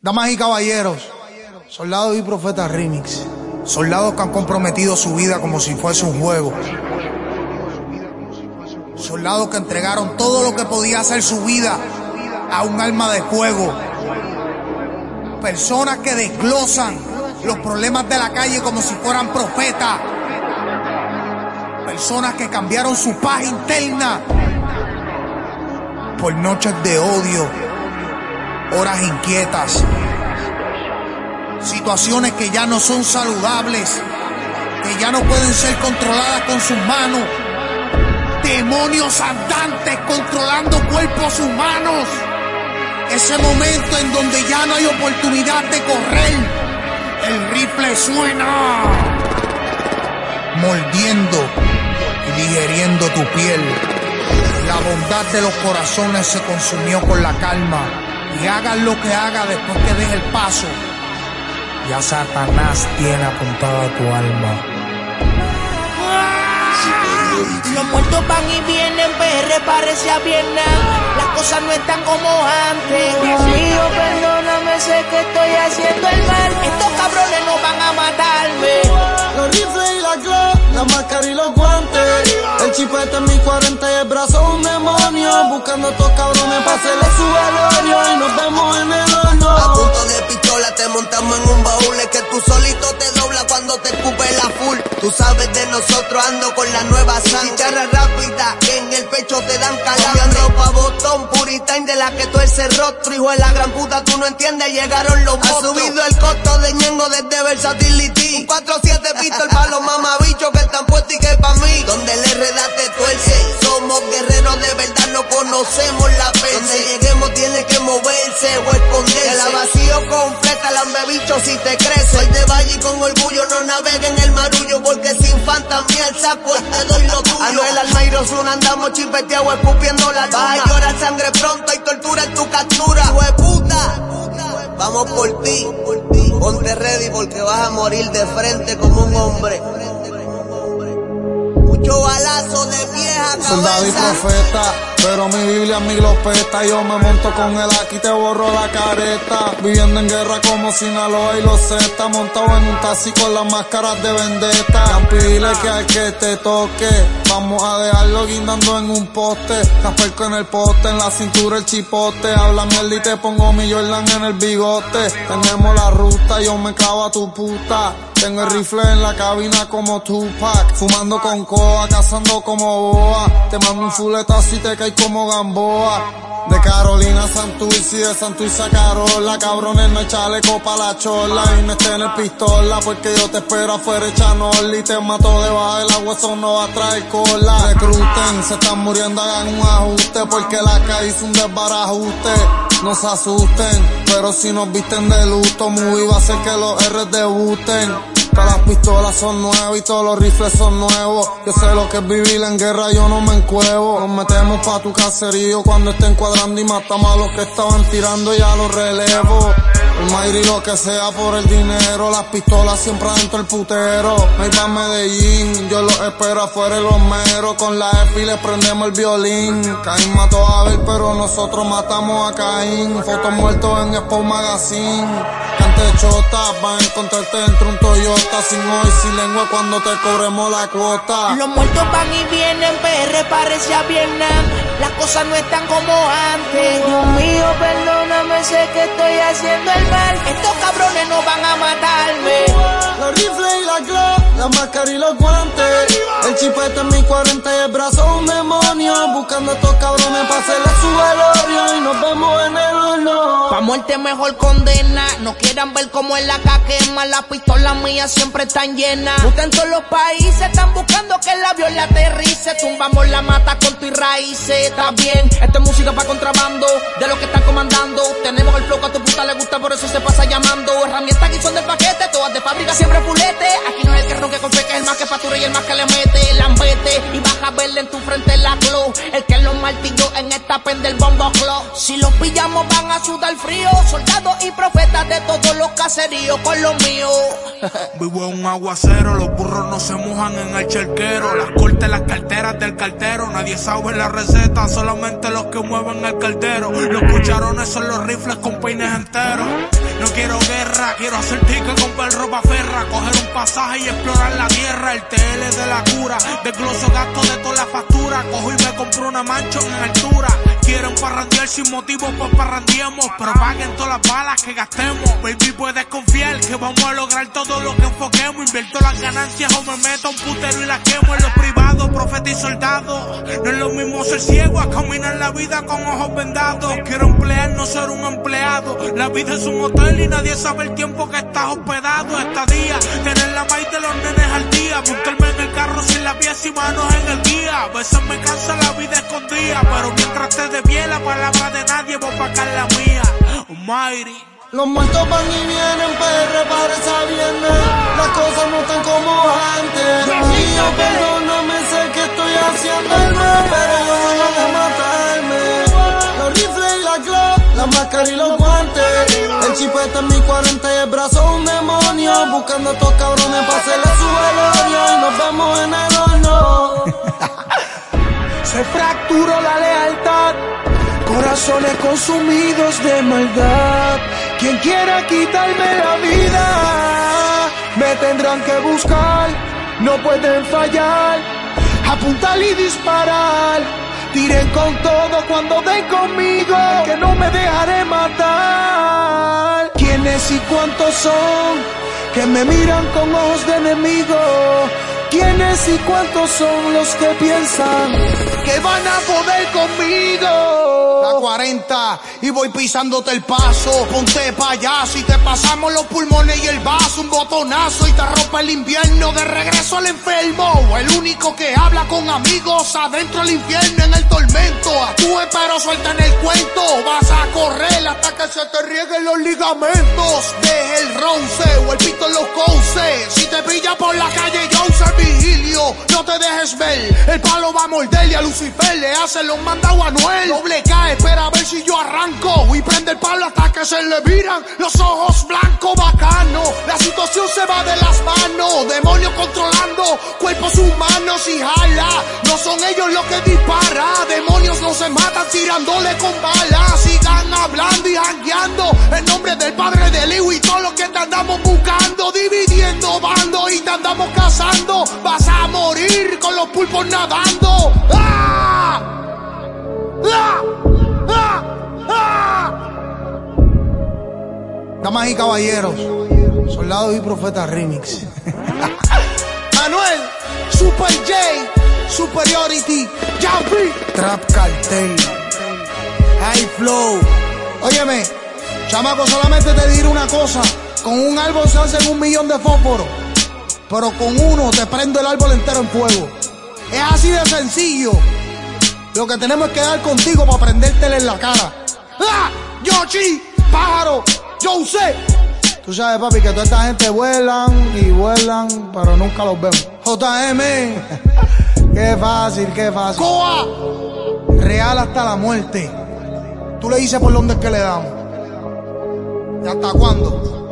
Damas y caballeros, soldados y profetas remix. Soldados que han comprometido su vida como si fuese un juego. Soldados que entregaron todo lo que podía hacer su vida a un arma de fuego. Personas que desglosan los problemas de la calle como si fueran profetas. Personas que cambiaron su paz interna por noches de odio, horas inquietas, situaciones que ya no son saludables, que ya no pueden ser controladas con sus manos, demonios andantes controlando cuerpos humanos. Ese momento en donde ya no hay oportunidad de correr, el rifle suena, mordiendo y digeriendo tu piel. La bondad de los corazones se consumió con la calma. Y hagas lo que hagas después que des el paso, ya Satanás tiene apuntada tu alma. Los muertos van y vienen, PR parecía Vietnam. Las cosas no están como antes. Dios mío, perdóname, sé que estoy haciendo el mal. Estos cabrones no van a matarme. Los rifles y la Glock, la máscara y los guantes. El chipete en mi 40 y el brazo un demonio. Buscando a estos cabrones para hacerle su velorio. Y nos vemos en el horno. A punto de pistola te montamos en un baúl. Es que tú solito te dobla cuando te escupe la full. Tú sabes de nosotros, ando con la nueva sangre. Chicharra rápida, que en el pecho te dan calambre. Ropa botón, puritain de la que tú eres rostro. Hijo de la gran puta, tú no entiendes, llegaron los monstruos. Ha subido el costo de Ñengo desde Versatility. Un 4-7 pistol para los mamabichos que están puestos y que pa' mí. Donde le redaste tuerce, somos guerreros de verdad, no conocemos la pese. Donde lleguemos tiene que moverse o esconderse. El vacío completa, lambebicho si te crece. Soy de Valle y con orgullo no navega en el marullo, porque sin fantasía el saco te doy lo tuyo. Anuel Almeida Osuna andamos chipeteados escupiendo la luna. Vas a llorar sangre pronto y tortura en tu captura. Hijo de puta, vamos por ti. Ponte ready porque vas a morir de frente como un hombre. Mucho balazo de vieja cabeza. Soldado y profeta, pero mi Biblia es mi glopeta. Yo me monto con el aquí, te borro la careta. Viviendo en guerra como Sinaloa y los Z. Montado en un taxi con las máscaras de vendetta. Campile que al que te toque, vamos a dejarlo guindando en un poste. Casperco en el poste, en la cintura el chipote. Habla mierda y te pongo mi Jordan en el bigote. Tenemos la ruta, yo me clavo a tu puta. Tengo el rifle en la cabina como Tupac. Fumando con coa, cazando como boa. Te mando un fuletazo y te caes como Gamboa. De Carolina a Santurce y de Santurce a Carola. Cabrones, no hay chaleco pa' la chola. Y me en el pistola porque yo te espero afuera echanol. Y te mato debajo del agua, eso no va a traer cola. Recluten, se están muriendo, hagan un ajuste. Porque la calle hizo un desbarajuste. No se asusten, pero si nos visten de luto, muy va a hacer que los R debuten. Todas las pistolas son nuevas y todos los rifles son nuevos. Yo sé lo que es vivir en guerra, yo no me encuevo. Nos metemos pa' tu caserío cuando estén cuadrando y matamos a los que estaban tirando y a los relevo. El Mayri lo que sea por el dinero, las pistolas siempre adentro el putero. Me iba a Medellín, yo los espero afuera de los meros. Con la F y le prendemos el violín. Caín mató a Abel, pero nosotros matamos a Caín. Fotos muertos en Expo Magazine. Cante chota, van a encontrarte dentro un Toyota. Sin hoy, sin lengua cuando te cobremos la cuota. Los muertos van y vienen, PR parecía Vietnam. Las cosas no están como antes. Dios mío, perdóname, sé que estoy haciendo el mal. Estos cabrones no van a matarme. Los rifles y la Glock, la máscara y los guantes. El chipete en mi 40 y el brazo un demonio. Buscando a estos cabrones para hacerle su velorio. Y nos vemos en el horno. Pa' muerte mejor condena. No quieran ver cómo en la quema. Las pistolas mías siempre están llenas. Usted en todos los países están buscando que el avión le aterrice. Tumbamos la mata con tu y raíces. Está bien, esto es música pa' contrabando. De los que están comandando. Tenemos el flow que a tu puta le gusta, por eso se pasa llamando. Herramientas que son del paquete, todas de fábrica, siempre fulete. Aquí no es el que ronque con fe, que es el más que factura y el más que le mete. Lambete y vas a verle en tu frente la glow. El que los martilló en esta pen del bombo club. Si los pillamos van a sudar frío. Soldados y profetas de todos los caseríos con los míos. Vivo en un aguacero, los burros no se mojan en el charquero. Las cortes, las carteras del cartero. Nadie sabe la receta, solamente los que mueven el caldero. Los cucharones son los rifles con peines enteros. quiero guerra, quiero hacer ticket, comprar ropa ferra, coger un pasaje y explorar la tierra. El TL de la cura, desgloso gasto de toda la factura, cojo y me compro una mancha en altura. Quieren parrandear sin motivo, pues parrandiemos, pero paguen todas las balas que gastemos. Baby, puedes confiar que vamos a lograr todo lo que enfoquemos. Invierto las ganancias o me meto a un putero y las quemo. En lo privado, profeta y soldado, no es lo mismo ser ciego a caminar la vida con ojos vendados. Quiero emplear, no ser un empleado. La vida es un hotel y nadie sabe el tiempo que estás hospedado. Estadía, tener la maíz de los nenes al día, montarme en el carro sin las pies y manos en el guía. A veces me cansa la vida escondida, pero mientras te de pie la palabra de nadie, voy pa' acá la mía. Almighty. Los muertos van y vienen, PR parece viene. Las cosas no están como antes. Dios mío, perdóname, sé que estoy haciendo el mal, pero yo van a matarme. Los rifles y la Glock, la máscara y los guantes. El chipete en mi 40 y el brazo un demonio. Buscando a estos cabrones para hacerle su velorio. Y nos vemos en el horno. Se fracturó la lealtad, corazones consumidos de maldad. Quien quiera quitarme la vida, me tendrán que buscar, no pueden fallar. Apuntar y disparar, tiren con todo cuando den conmigo, que no me dejaré matar. ¿Quiénes y cuántos son que me miran con ojos de enemigo? ¿Quiénes y cuántos son los que piensan que van a poder conmigo? La 40 y voy pisándote el paso. Ponte payaso y te pasamos los pulmones y el vaso. Un botonazo y te arropa el invierno. De regreso al enfermo, el único que habla con amigos. Adentro del infierno en el tormento. Actúe pero suelta en el cuento. Vas a correr hasta que se te rieguen los ligamentos. Deje el ronce o el pito en los cauces. Si te pilla por la calle Joseph Vigilio, no te dejes ver. El palo va a morder y a Lucifer le hacen los mandados a Noel. Doble K, espera a ver si yo arranco y prende el palo hasta que se le viran los ojos blancos. Bacano, la situación se va de las manos. Demonios controlando cuerpos humanos y jala. No son ellos los que disparan. Demonios no se matan tirándole con balas. Sigan hablando y jangueando en nombre del padre del hijo y todo lo que te andamos buscando. Dividiendo bandos y te andamos cazando. Vas a morir con los pulpos nadando. ¡Ah! ¡Ah! ¡Ah! ¡Ah! Damas y caballeros, soldados y profetas remix. Manuel, Super J, Superiority, Jumpy, Trap Cartel, High Flow. Óyeme, chamaco, solamente te diré una cosa. Con un árbol se hacen 1 millón de fósforos, pero con uno te prendo el árbol entero en fuego. Es así de sencillo. Lo que tenemos es que dar contigo para prendértela en la cara. ¡Ah! Yoshi, pájaro, yo sé. Tú sabes, papi, que toda esta gente vuelan y vuelan, pero nunca los vemos. JM, qué fácil, qué fácil. Coa, real hasta la muerte. Tú le dices por dónde es que le damos. ¿Y hasta cuándo?